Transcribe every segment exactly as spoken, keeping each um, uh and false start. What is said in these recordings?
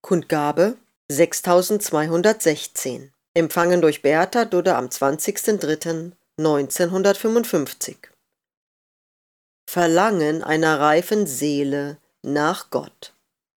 Kundgabe sechstausendzweihundertsechzehn. Empfangen durch Beata Dudde am zwanzigsten dritten neunzehnhundertfünfundfünfzig. Verlangen einer reifen Seele nach Gott.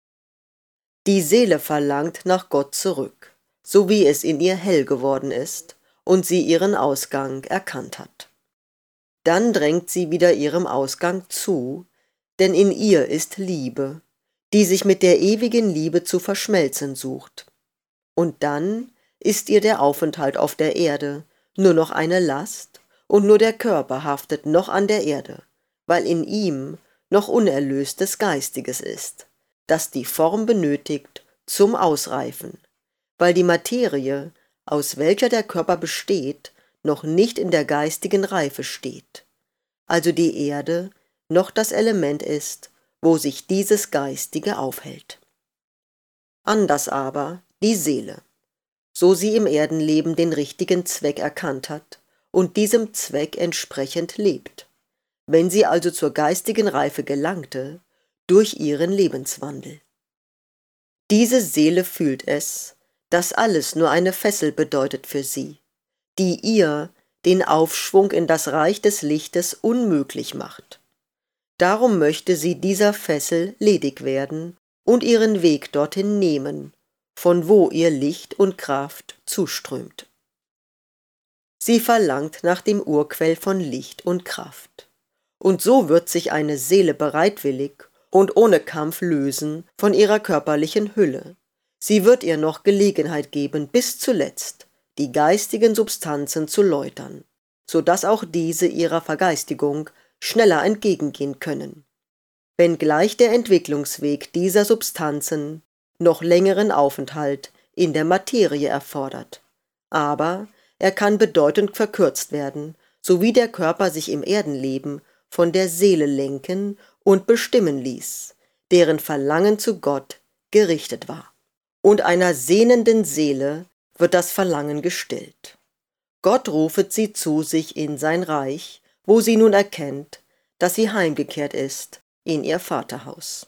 Die Seele verlangt nach Gott zurück, so wie es in ihr hell geworden ist und sie ihren Ausgang erkannt hat. Dann drängt sie wieder ihrem Ausgang zu, denn in ihr ist Liebe, die sich mit der ewigen Liebe zu verschmelzen sucht. Und dann ist ihr der Aufenthalt auf der Erde nur noch eine Last und nur der Körper haftet noch an der Erde, weil in ihm noch unerlöstes Geistiges ist, das die Form benötigt zum Ausreifen, weil die Materie, aus welcher der Körper besteht, noch nicht in der geistigen Reife steht, also die Erde noch das Element ist, wo sich dieses Geistige aufhält. Anders aber die Seele, so sie im Erdenleben den richtigen Zweck erkannt hat und diesem Zweck entsprechend lebt, wenn sie also zur geistigen Reife gelangte, durch ihren Lebenswandel. Diese Seele fühlt es, dass alles nur eine Fessel bedeutet für sie, die ihr den Aufschwung in das Reich des Lichtes unmöglich macht. Darum möchte sie dieser Fessel ledig werden und ihren Weg dorthin nehmen, von wo ihr Licht und Kraft zuströmt. Sie verlangt nach dem Urquell von Licht und Kraft. Und so wird sich eine Seele bereitwillig und ohne Kampf lösen von ihrer körperlichen Hülle. Sie wird ihr noch Gelegenheit geben, bis zuletzt die geistigen Substanzen zu läutern, so dass auch diese ihrer Vergeistigung schneller entgegengehen können. Wenngleich der Entwicklungsweg dieser Substanzen noch längeren Aufenthalt in der Materie erfordert, aber er kann bedeutend verkürzt werden, sowie der Körper sich im Erdenleben von der Seele lenken und bestimmen ließ, deren Verlangen zu Gott gerichtet war. Und einer sehnenden Seele wird das Verlangen gestillt. Gott rufet sie zu sich in sein Reich, wo sie nun erkennt, dass sie heimgekehrt ist in ihr Vaterhaus.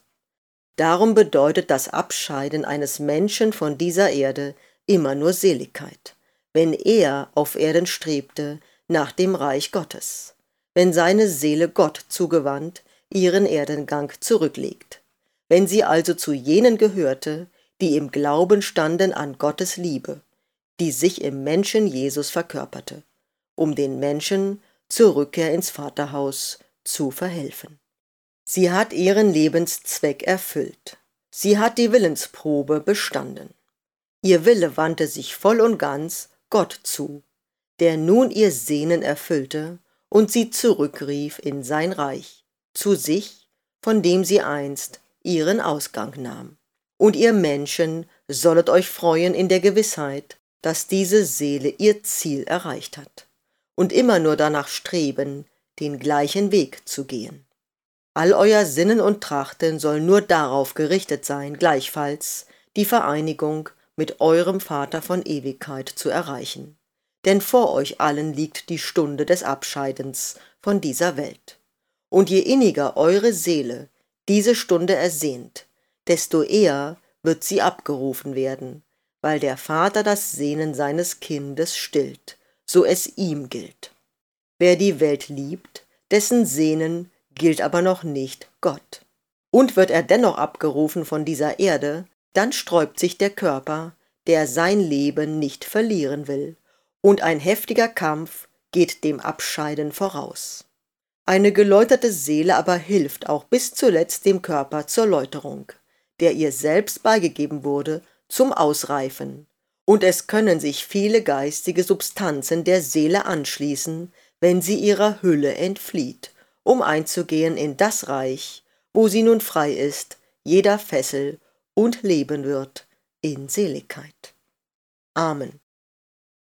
Darum bedeutet das Abscheiden eines Menschen von dieser Erde immer nur Seligkeit, wenn er auf Erden strebte nach dem Reich Gottes, wenn seine Seele Gott zugewandt ihren Erdengang zurücklegt, wenn sie also zu jenen gehörte, die im Glauben standen an Gottes Liebe, die sich im Menschen Jesus verkörperte, um den Menschen zur Rückkehr ins Vaterhaus zu verhelfen. Sie hat ihren Lebenszweck erfüllt. Sie hat die Willensprobe bestanden. Ihr Wille wandte sich voll und ganz Gott zu, der nun ihr Sehnen erfüllte und sie zurückrief in sein Reich, zu sich, von dem sie einst ihren Ausgang nahm. Und ihr Menschen sollet euch freuen in der Gewissheit, dass diese Seele ihr Ziel erreicht hat und immer nur danach streben, den gleichen Weg zu gehen. All euer Sinnen und Trachten soll nur darauf gerichtet sein, gleichfalls die Vereinigung mit eurem Vater von Ewigkeit zu erreichen. Denn vor euch allen liegt die Stunde des Abscheidens von dieser Welt. Und je inniger eure Seele diese Stunde ersehnt, desto eher wird sie abgerufen werden, weil der Vater das Sehnen seines Kindes stillt, so es ihm gilt. Wer die Welt liebt, dessen Sehnen gilt aber noch nicht Gott. Und wird er dennoch abgerufen von dieser Erde, dann sträubt sich der Körper, der sein Leben nicht verlieren will, und ein heftiger Kampf geht dem Abscheiden voraus. Eine geläuterte Seele aber hilft auch bis zuletzt dem Körper zur Läuterung, der ihr selbst beigegeben wurde, zum Ausreifen, und es können sich viele geistige Substanzen der Seele anschließen, wenn sie ihrer Hülle entflieht, um einzugehen in das Reich, wo sie nun frei ist, jeder Fessel und leben wird in Seligkeit. Amen.